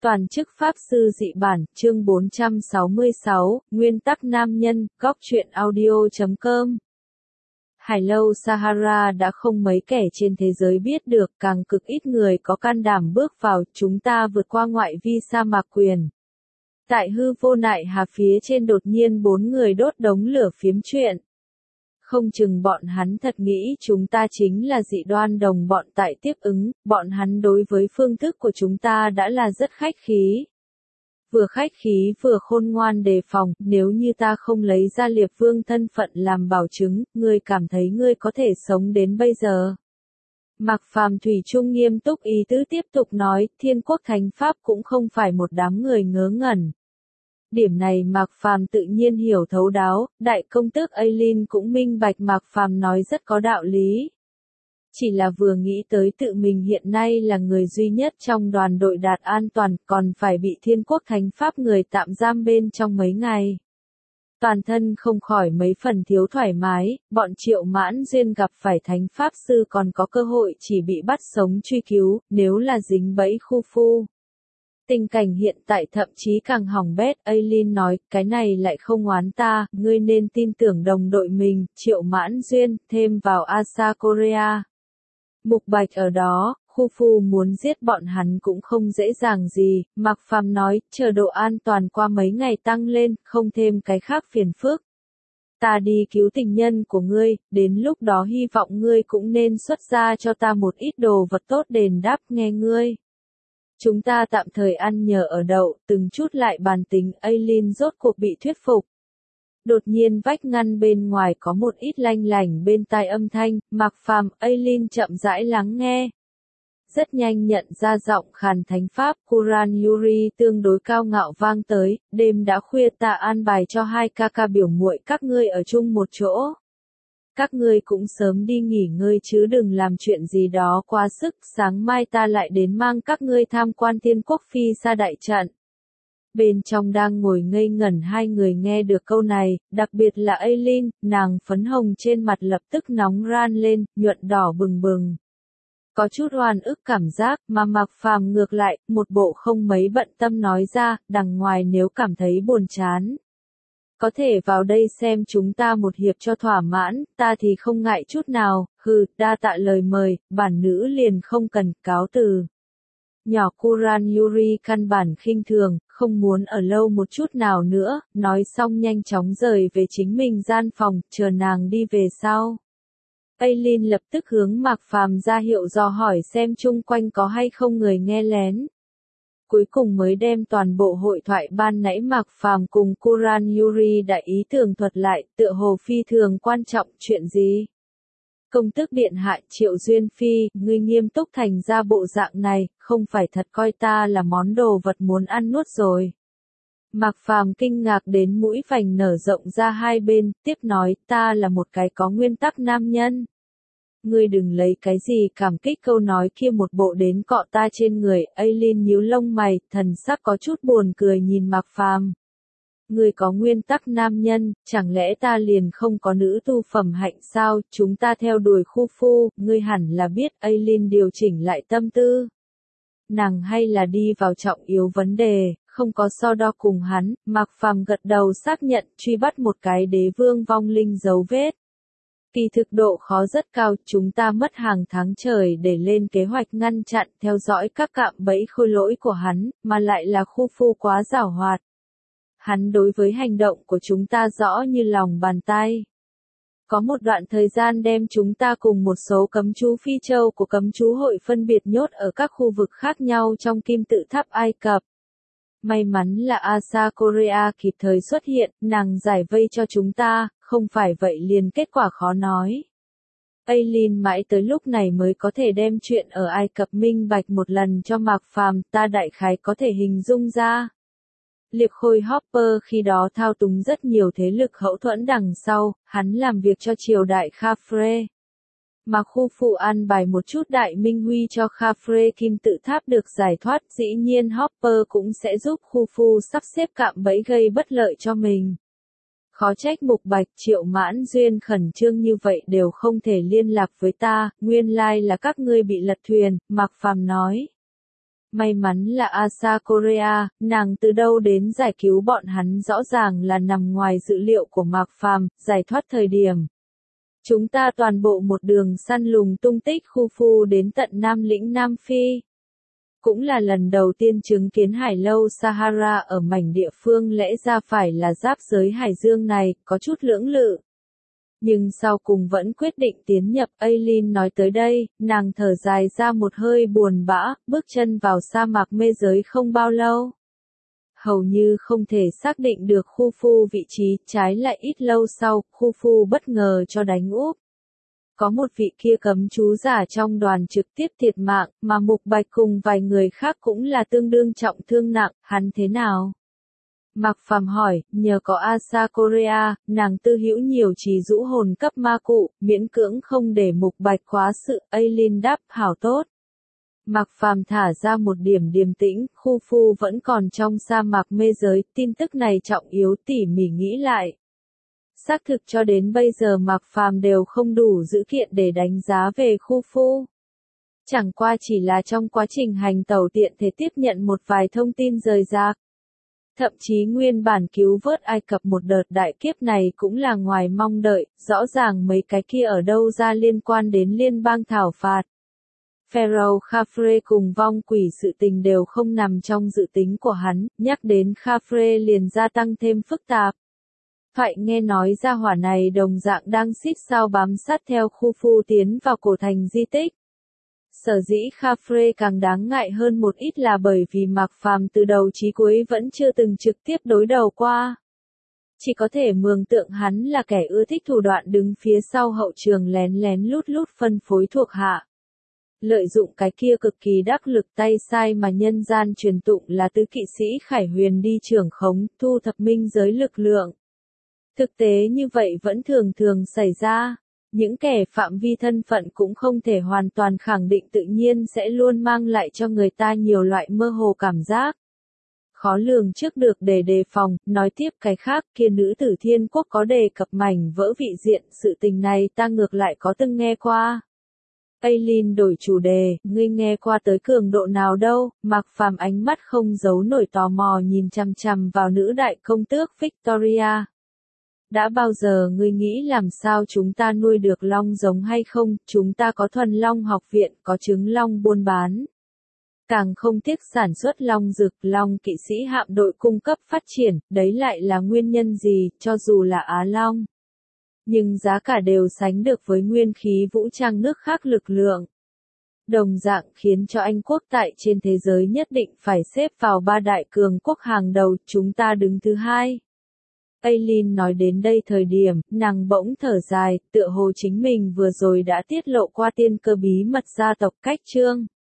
Toàn chức Pháp Sư Dị Bản, chương 466, Nguyên tắc nam nhân, góc truyện audio.com. Hải lâu Sahara đã không mấy kẻ trên thế giới biết được, càng cực ít người có can đảm bước vào, chúng ta vượt qua ngoại vi sa mạc quyền. Tại hư vô nại hà phía trên đột nhiên 4 người đốt đống lửa phiếm chuyện. Không chừng bọn hắn thật nghĩ chúng ta chính là dị đoan đồng bọn tại tiếp ứng, bọn hắn đối với phương thức của chúng ta đã là rất khách khí. Vừa khách khí vừa khôn ngoan đề phòng, nếu như ta không lấy ra Liệp Vương thân phận làm bảo chứng, ngươi cảm thấy ngươi có thể sống đến bây giờ. Mạc Phàm thủy chung nghiêm túc ý tứ tiếp tục nói, Thiên Quốc Thánh Pháp cũng không phải một đám người ngớ ngẩn. Điểm này Mạc Phàm tự nhiên hiểu thấu đáo, đại công tước Aileen cũng minh bạch Mạc Phàm nói rất có đạo lý. Chỉ là vừa nghĩ tới tự mình hiện nay là người duy nhất trong đoàn đội đạt an toàn, còn phải bị Thiên Quốc Thánh Pháp người tạm giam bên trong mấy ngày. Toàn thân không khỏi mấy phần thiếu thoải mái, bọn Triệu Mãn Duyên gặp phải Thánh Pháp Sư còn có cơ hội chỉ bị bắt sống truy cứu, nếu là dính bẫy khu phu. Tình cảnh hiện tại thậm chí càng hỏng bét, Aileen nói, cái này lại không oán ta, ngươi nên tin tưởng đồng đội mình, Triệu Mãn Duyên, thêm vào Asa Korea. Mục Bạch ở đó, khu phu muốn giết bọn hắn cũng không dễ dàng gì, Mạc Phàm nói, chờ độ an toàn qua mấy ngày tăng lên, không thêm cái khác phiền phức. Ta đi cứu tình nhân của ngươi, đến lúc đó hy vọng ngươi cũng nên xuất ra cho ta một ít đồ vật tốt đền đáp nghe ngươi. Chúng ta tạm thời ăn nhờ ở đậu, từng chút lại bàn tính, Aileen rốt cuộc bị thuyết phục. Đột nhiên vách ngăn bên ngoài có một ít lanh lảnh bên tai âm thanh, Mạc Phàm, Aileen chậm rãi lắng nghe. Rất nhanh nhận ra giọng khàn thánh pháp, Kuran Yuri tương đối cao ngạo vang tới, đêm đã khuya ta an bài cho hai ca ca biểu muội các ngươi ở chung một chỗ. Các ngươi cũng sớm đi nghỉ ngơi chứ đừng làm chuyện gì đó quá sức, sáng mai ta lại đến mang các ngươi tham quan Thiên Quốc Phi Sa đại trận. Bên trong đang ngồi ngây ngẩn hai người nghe được câu này, đặc biệt là Aileen, nàng phấn hồng trên mặt lập tức nóng ran lên, nhuận đỏ bừng bừng. Có chút oan ức cảm giác, mà Mạc Phàm ngược lại, một bộ không mấy bận tâm nói ra, đằng ngoài nếu cảm thấy buồn chán. Có thể vào đây xem chúng ta một hiệp cho thỏa mãn, ta thì không ngại chút nào, đa tạ lời mời, bản nữ liền không cần, cáo từ. Nhỏ Kuran Yuri căn bản khinh thường, không muốn ở lâu một chút nào nữa, nói xong nhanh chóng rời về chính mình gian phòng, chờ nàng đi về sau. Aileen lập tức hướng Mạc Phàm ra hiệu dò hỏi xem chung quanh có hay không người nghe lén. Cuối cùng mới đem toàn bộ hội thoại ban nãy Mạc Phàm cùng Kuran Yuri đã ý tường thuật lại, tựa hồ phi thường quan trọng, chuyện gì? Công tước điện hạ Triệu Duyên Phi, ngươi nghiêm túc thành ra bộ dạng này, không phải thật coi ta là món đồ vật muốn ăn nuốt rồi. Mạc Phàm kinh ngạc đến mũi vành nở rộng ra hai bên, tiếp nói, ta là một cái có nguyên tắc nam nhân. Ngươi đừng lấy cái gì cảm kích câu nói kia một bộ đến cọ ta trên người, Aileen nhíu lông mày, thần sắc có chút buồn cười nhìn Mạc Phàm. Ngươi có nguyên tắc nam nhân, chẳng lẽ ta liền không có nữ tu phẩm hạnh sao, chúng ta theo đuổi khu phu, ngươi hẳn là biết, Aileen điều chỉnh lại tâm tư. Nàng hay là đi vào trọng yếu vấn đề, không có so đo cùng hắn, Mạc Phàm gật đầu xác nhận, truy bắt một cái đế vương vong linh dấu vết. Kỳ thực độ khó rất cao, chúng ta mất hàng tháng trời để lên kế hoạch ngăn chặn, theo dõi các cạm bẫy khôi lỗi của hắn, mà lại là khu phu quá giảo hoạt. Hắn đối với hành động của chúng ta rõ như lòng bàn tay. Có một đoạn thời gian đem chúng ta cùng một số cấm chú phi châu của cấm chú hội phân biệt nhốt ở các khu vực khác nhau trong kim tự tháp Ai Cập. May mắn là Asa Korea kịp thời xuất hiện, nàng giải vây cho chúng ta, không phải vậy liền kết quả khó nói. Aileen mãi tới lúc này mới có thể đem chuyện ở Ai Cập minh bạch một lần cho Mạc Phàm, ta đại khái có thể hình dung ra. Liệp Khôi Hopper khi đó thao túng rất nhiều thế lực hậu thuẫn đằng sau, hắn làm việc cho triều đại Khafre. Mà khu phụ an bài một chút đại minh huy cho Khafre kim tự tháp được giải thoát, dĩ nhiên Hopper cũng sẽ giúp khu phu sắp xếp cạm bẫy gây bất lợi cho mình. Khó trách Mục Bạch Triệu Mãn Duyên khẩn trương như vậy đều không thể liên lạc với ta, nguyên lai là các ngươi bị lật thuyền, Mạc Phàm nói. May mắn là Asa Korea, nàng từ đâu đến giải cứu bọn hắn rõ ràng là nằm ngoài dự liệu của Mạc Phàm, giải thoát thời điểm. Chúng ta toàn bộ một đường săn lùng tung tích Khufu đến tận Nam lĩnh Nam Phi. Cũng là lần đầu tiên chứng kiến hải lâu Sahara ở mảnh địa phương lẽ ra phải là giáp giới hải dương này, có chút lưỡng lự. Nhưng sau cùng vẫn quyết định tiến nhập. Aileen nói tới đây, nàng thở dài ra một hơi buồn bã, bước chân vào sa mạc mê giới không bao lâu. Hầu như không thể xác định được Khufu vị trí, trái lại ít lâu sau, Khufu bất ngờ cho đánh úp. Có một vị kia cấm chú giả trong đoàn trực tiếp thiệt mạng, mà Mục Bạch cùng vài người khác cũng là tương đương trọng thương nặng, hắn thế nào? Mạc Phàm hỏi, nhờ có Asa Korea, nàng tư hữu nhiều trì rũ hồn cấp ma cụ, miễn cưỡng không để Mục Bạch quá sự. Aileen đáp, hảo tốt. Mạc Phàm thả ra một điểm điềm tĩnh, Khufu vẫn còn trong sa mạc mê giới, tin tức này trọng yếu. Tỉ mỉ nghĩ lại. Xác thực cho đến bây giờ Mạc Phàm đều không đủ dữ kiện để đánh giá về Khufu. Chẳng qua chỉ là trong quá trình hành tẩu tiện thể tiếp nhận một vài thông tin rời rạc. Thậm chí nguyên bản cứu vớt Ai Cập một đợt đại kiếp này cũng là ngoài mong đợi, rõ ràng mấy cái kia ở đâu ra liên quan đến liên bang thảo phạt. Pharaoh Khafre cùng vong quỷ sự tình đều không nằm trong dự tính của hắn, nhắc đến Khafre liền gia tăng thêm phức tạp. Thoại nghe nói ra hỏa này đồng dạng đang xít sao bám sát theo Khufu tiến vào cổ thành di tích. Sở dĩ Khafre càng đáng ngại hơn một ít là bởi vì Mạc Phàm từ đầu chí cuối vẫn chưa từng trực tiếp đối đầu qua. Chỉ có thể mường tượng hắn là kẻ ưa thích thủ đoạn đứng phía sau hậu trường lén lén lút lút phân phối thuộc hạ. Lợi dụng cái kia cực kỳ đắc lực tay sai mà nhân gian truyền tụng là tứ kỵ sĩ Khải Huyền đi trưởng khống, thu thập minh giới lực lượng. Thực tế như vậy vẫn thường thường xảy ra. Những kẻ phạm vi thân phận cũng không thể hoàn toàn khẳng định tự nhiên sẽ luôn mang lại cho người ta nhiều loại mơ hồ cảm giác. Khó lường trước được để đề phòng, nói tiếp cái khác kia nữ tử Thiên Quốc có đề cập mảnh vỡ vị diện, sự tình này ta ngược lại có từng nghe qua. Aileen đổi chủ đề, ngươi nghe qua tới cường độ nào đâu? Mạc Phàm ánh mắt không giấu nổi tò mò nhìn chằm chằm vào nữ đại công tước Victoria. Đã bao giờ ngươi nghĩ làm sao chúng ta nuôi được long giống hay không? Chúng ta có thuần long học viện, có trứng long buôn bán. Càng không tiếc sản xuất long dược, long kỵ sĩ hạm đội cung cấp phát triển, đấy lại là nguyên nhân gì, cho dù là Á Long. Nhưng giá cả đều sánh được với nguyên khí vũ trang nước khác lực lượng. Đồng dạng khiến cho Anh quốc tại trên thế giới nhất định phải xếp vào ba đại cường quốc hàng đầu, chúng ta đứng thứ hai. Aileen nói đến đây thời điểm, nàng bỗng thở dài, tựa hồ chính mình vừa rồi đã tiết lộ qua tiên cơ bí mật gia tộc cách chương.